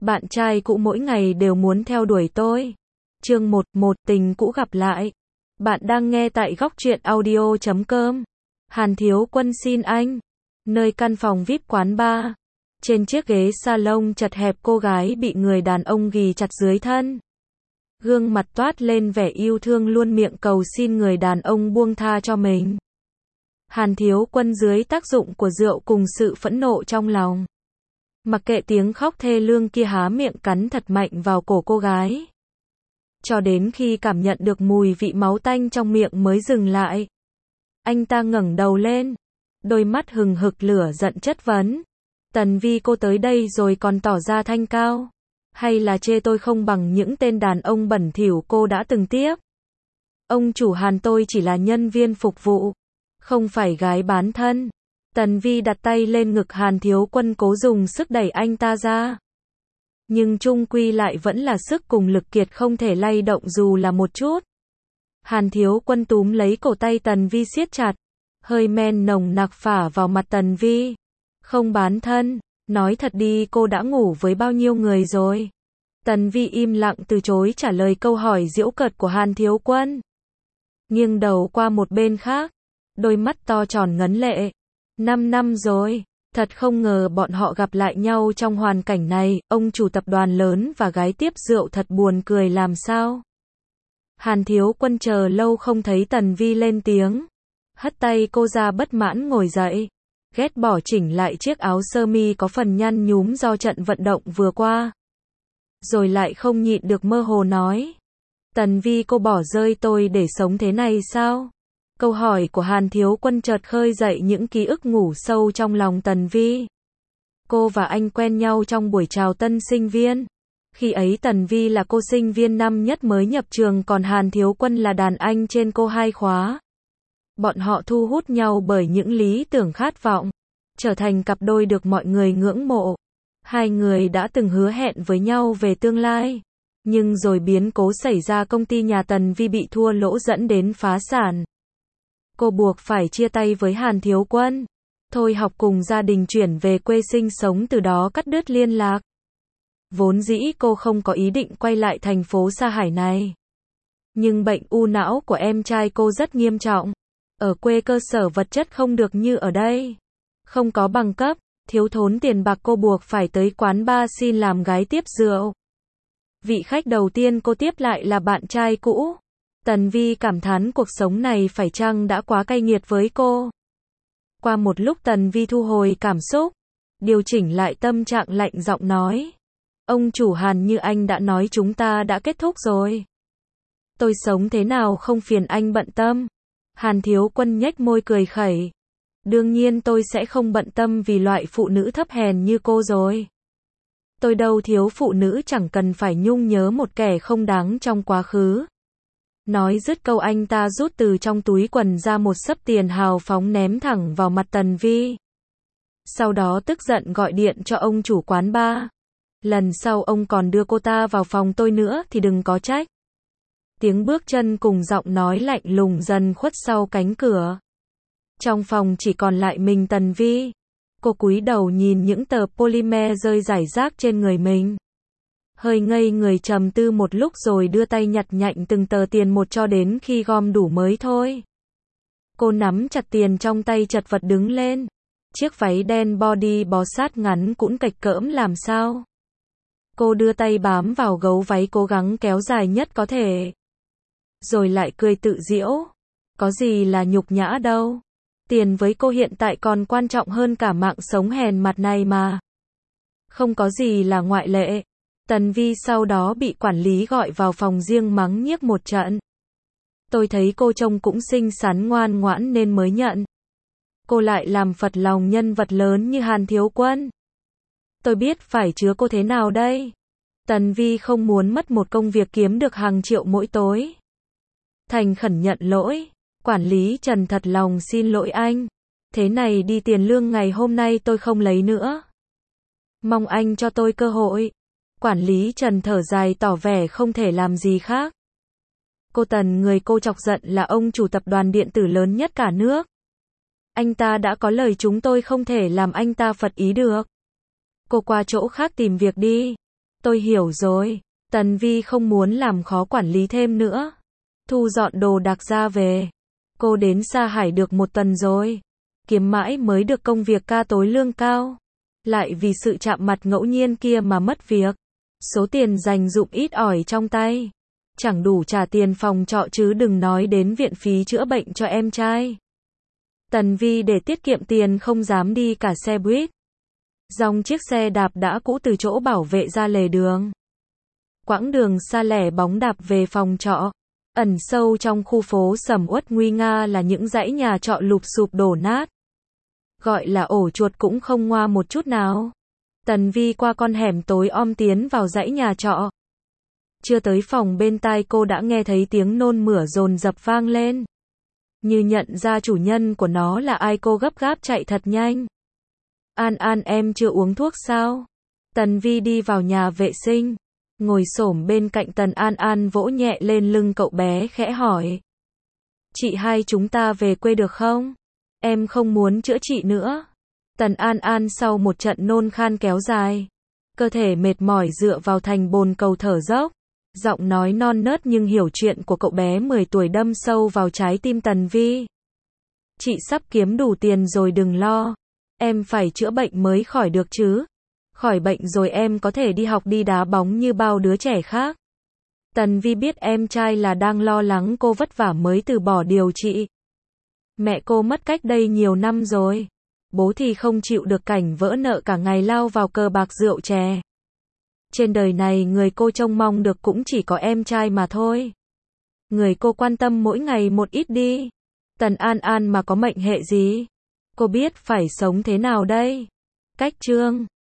Bạn trai cũ mỗi ngày đều muốn theo đuổi tôi. Chương 1, tình cũ gặp lại. Bạn đang nghe tại góc truyện audio.com. Hàn Thiếu Quân xin anh. Nơi căn phòng VIP quán bar. Trên chiếc ghế salon chật hẹp, cô gái bị người đàn ông ghì chặt dưới thân. Gương mặt toát lên vẻ yêu thương, luôn miệng cầu xin người đàn ông buông tha cho mình. Hàn Thiếu Quân dưới tác dụng của rượu cùng sự phẫn nộ trong lòng, mặc kệ tiếng khóc thê lương kia, há miệng cắn thật mạnh vào cổ cô gái. Cho đến khi cảm nhận được mùi vị máu tanh trong miệng mới dừng lại. Anh ta ngẩng đầu lên, đôi mắt hừng hực lửa giận chất vấn. Tần Vi, cô tới đây rồi còn tỏ ra thanh cao. Hay là chê tôi không bằng những tên đàn ông bẩn thỉu cô đã từng tiếp? Ông chủ Hàn, tôi chỉ là nhân viên phục vụ, không phải gái bán thân. Tần Vi đặt tay lên ngực Hàn Thiếu Quân, cố dùng sức đẩy anh ta ra. Nhưng chung quy lại vẫn là sức cùng lực kiệt, không thể lay động dù là một chút. Hàn Thiếu Quân túm lấy cổ tay Tần Vi siết chặt, hơi men nồng nặc phả vào mặt Tần Vi. Không bán thân, nói thật đi, cô đã ngủ với bao nhiêu người rồi? Tần Vi im lặng từ chối trả lời câu hỏi giễu cợt của Hàn Thiếu Quân. Nghiêng đầu qua một bên khác, đôi mắt to tròn ngấn lệ. 5 năm rồi, thật không ngờ bọn họ gặp lại nhau trong hoàn cảnh này, ông chủ tập đoàn lớn và gái tiếp rượu, thật buồn cười làm sao. Hàn Thiếu Quân chờ lâu không thấy Tần Vi lên tiếng, hất tay cô ra, bất mãn ngồi dậy, ghét bỏ chỉnh lại chiếc áo sơ mi có phần nhăn nhúm do trận vận động vừa qua. Rồi lại không nhịn được mơ hồ nói, Tần Vi, cô bỏ rơi tôi để sống thế này sao? Câu hỏi của Hàn Thiếu Quân chợt khơi dậy những ký ức ngủ sâu trong lòng Tần Vi. Cô và anh quen nhau trong buổi chào tân sinh viên. Khi ấy Tần Vi là cô sinh viên năm nhất mới nhập trường, còn Hàn Thiếu Quân là đàn anh trên cô 2 khóa. Bọn họ thu hút nhau bởi những lý tưởng khát vọng, trở thành cặp đôi được mọi người ngưỡng mộ. Hai người đã từng hứa hẹn với nhau về tương lai. Nhưng rồi biến cố xảy ra, công ty nhà Tần Vi bị thua lỗ dẫn đến phá sản. Cô buộc phải chia tay với Hàn Thiếu Quân. Thôi học cùng gia đình chuyển về quê sinh sống, từ đó cắt đứt liên lạc. Vốn dĩ cô không có ý định quay lại thành phố Sa Hải này. Nhưng bệnh u não của em trai cô rất nghiêm trọng. Ở quê cơ sở vật chất không được như ở đây. Không có bằng cấp, thiếu thốn tiền bạc, cô buộc phải tới quán bar xin làm gái tiếp rượu. Vị khách đầu tiên cô tiếp lại là bạn trai cũ. Tần Vi cảm thán cuộc sống này phải chăng đã quá cay nghiệt với cô. Qua một lúc Tần Vi thu hồi cảm xúc, điều chỉnh lại tâm trạng, lạnh giọng nói, ông chủ Hàn, như anh đã nói, chúng ta đã kết thúc rồi. Tôi sống thế nào không phiền anh bận tâm. Hàn Thiếu Quân nhếch môi cười khẩy. Đương nhiên tôi sẽ không bận tâm vì loại phụ nữ thấp hèn như cô rồi. Tôi đâu thiếu phụ nữ, chẳng cần phải nhung nhớ một kẻ không đáng trong quá khứ. Nói dứt câu, anh ta rút từ trong túi quần ra một xấp tiền hào phóng ném thẳng vào mặt Tần Vi. Sau đó tức giận gọi điện cho ông chủ quán bar. Lần sau ông còn đưa cô ta vào phòng tôi nữa thì đừng có trách. Tiếng bước chân cùng giọng nói lạnh lùng dần khuất sau cánh cửa. Trong phòng chỉ còn lại mình Tần Vi. Cô cúi đầu nhìn những tờ polymer rơi rải rác trên người mình. Hơi ngây người trầm tư một lúc rồi đưa tay nhặt nhạnh từng tờ tiền một cho đến khi gom đủ mới thôi. Cô nắm chặt tiền trong tay, chật vật đứng lên. Chiếc váy đen body bó sát ngắn cũng cạch cỡm làm sao. Cô đưa tay bám vào gấu váy, cố gắng kéo dài nhất có thể. Rồi lại cười tự giễu. Có gì là nhục nhã đâu. Tiền với cô hiện tại còn quan trọng hơn cả mạng sống hèn mặt này mà. Không có gì là ngoại lệ. Tần Vi sau đó bị quản lý gọi vào phòng riêng mắng nhiếc một trận. Tôi thấy cô trông cũng xinh xắn ngoan ngoãn nên mới nhận. Cô lại làm phật lòng nhân vật lớn như Hàn Thiếu Quân. Tôi biết phải chứa cô thế nào đây. Tần Vi không muốn mất một công việc kiếm được hàng triệu mỗi tối. Thành khẩn nhận lỗi. Quản lý Trần, thật lòng xin lỗi anh. Thế này đi, tiền lương ngày hôm nay tôi không lấy nữa. Mong anh cho tôi cơ hội. Quản lý Trần thở dài tỏ vẻ không thể làm gì khác. Cô Tần, người cô chọc giận là ông chủ tập đoàn điện tử lớn nhất cả nước. Anh ta đã có lời, chúng tôi không thể làm anh ta phật ý được. Cô qua chỗ khác tìm việc đi. Tôi hiểu rồi. Tần Vi không muốn làm khó quản lý thêm nữa. Thu dọn đồ đạc ra về. Cô đến Sa Hải được 1 tuần rồi. Kiếm mãi mới được công việc ca tối lương cao. Lại vì sự chạm mặt ngẫu nhiên kia mà mất việc. Số tiền dành dụm ít ỏi trong tay. Chẳng đủ trả tiền phòng trọ chứ đừng nói đến viện phí chữa bệnh cho em trai. Tần Vi để tiết kiệm tiền không dám đi cả xe buýt. Dòng chiếc xe đạp đã cũ từ chỗ bảo vệ ra lề đường. Quãng đường xa lẻ bóng đạp về phòng trọ. Ẩn sâu trong khu phố sầm uất nguy nga là những dãy nhà trọ lụp xụp đổ nát. Gọi là ổ chuột cũng không ngoa một chút nào. Tần Vi qua con hẻm tối om tiến vào dãy nhà trọ. Chưa tới phòng bên tai cô đã nghe thấy tiếng nôn mửa dồn dập vang lên. Như nhận ra chủ nhân của nó là ai, cô gấp gáp chạy thật nhanh. An An, em chưa uống thuốc sao? Tần Vi đi vào nhà vệ sinh. Ngồi xổm bên cạnh Tần An An vỗ nhẹ lên lưng cậu bé khẽ hỏi. Chị hai chúng ta về quê được không? Em không muốn chữa trị nữa. Tần An An sau một trận nôn khan kéo dài. Cơ thể mệt mỏi dựa vào thành bồn cầu thở dốc. Giọng nói non nớt nhưng hiểu chuyện của cậu bé 10 tuổi đâm sâu vào trái tim Tần Vi. Chị sắp kiếm đủ tiền rồi đừng lo. Em phải chữa bệnh mới khỏi được chứ. Khỏi bệnh rồi em có thể đi học đi đá bóng như bao đứa trẻ khác. Tần Vi biết em trai là đang lo lắng cô vất vả mới từ bỏ điều trị. Mẹ cô mất cách đây nhiều năm rồi. Bố thì không chịu được cảnh vỡ nợ cả ngày lao vào cờ bạc rượu chè. Trên đời này người cô trông mong được cũng chỉ có em trai mà thôi. Người cô quan tâm mỗi ngày một ít đi. Tần An An mà có mệnh hệ gì? Cô biết phải sống thế nào đây? Cách chương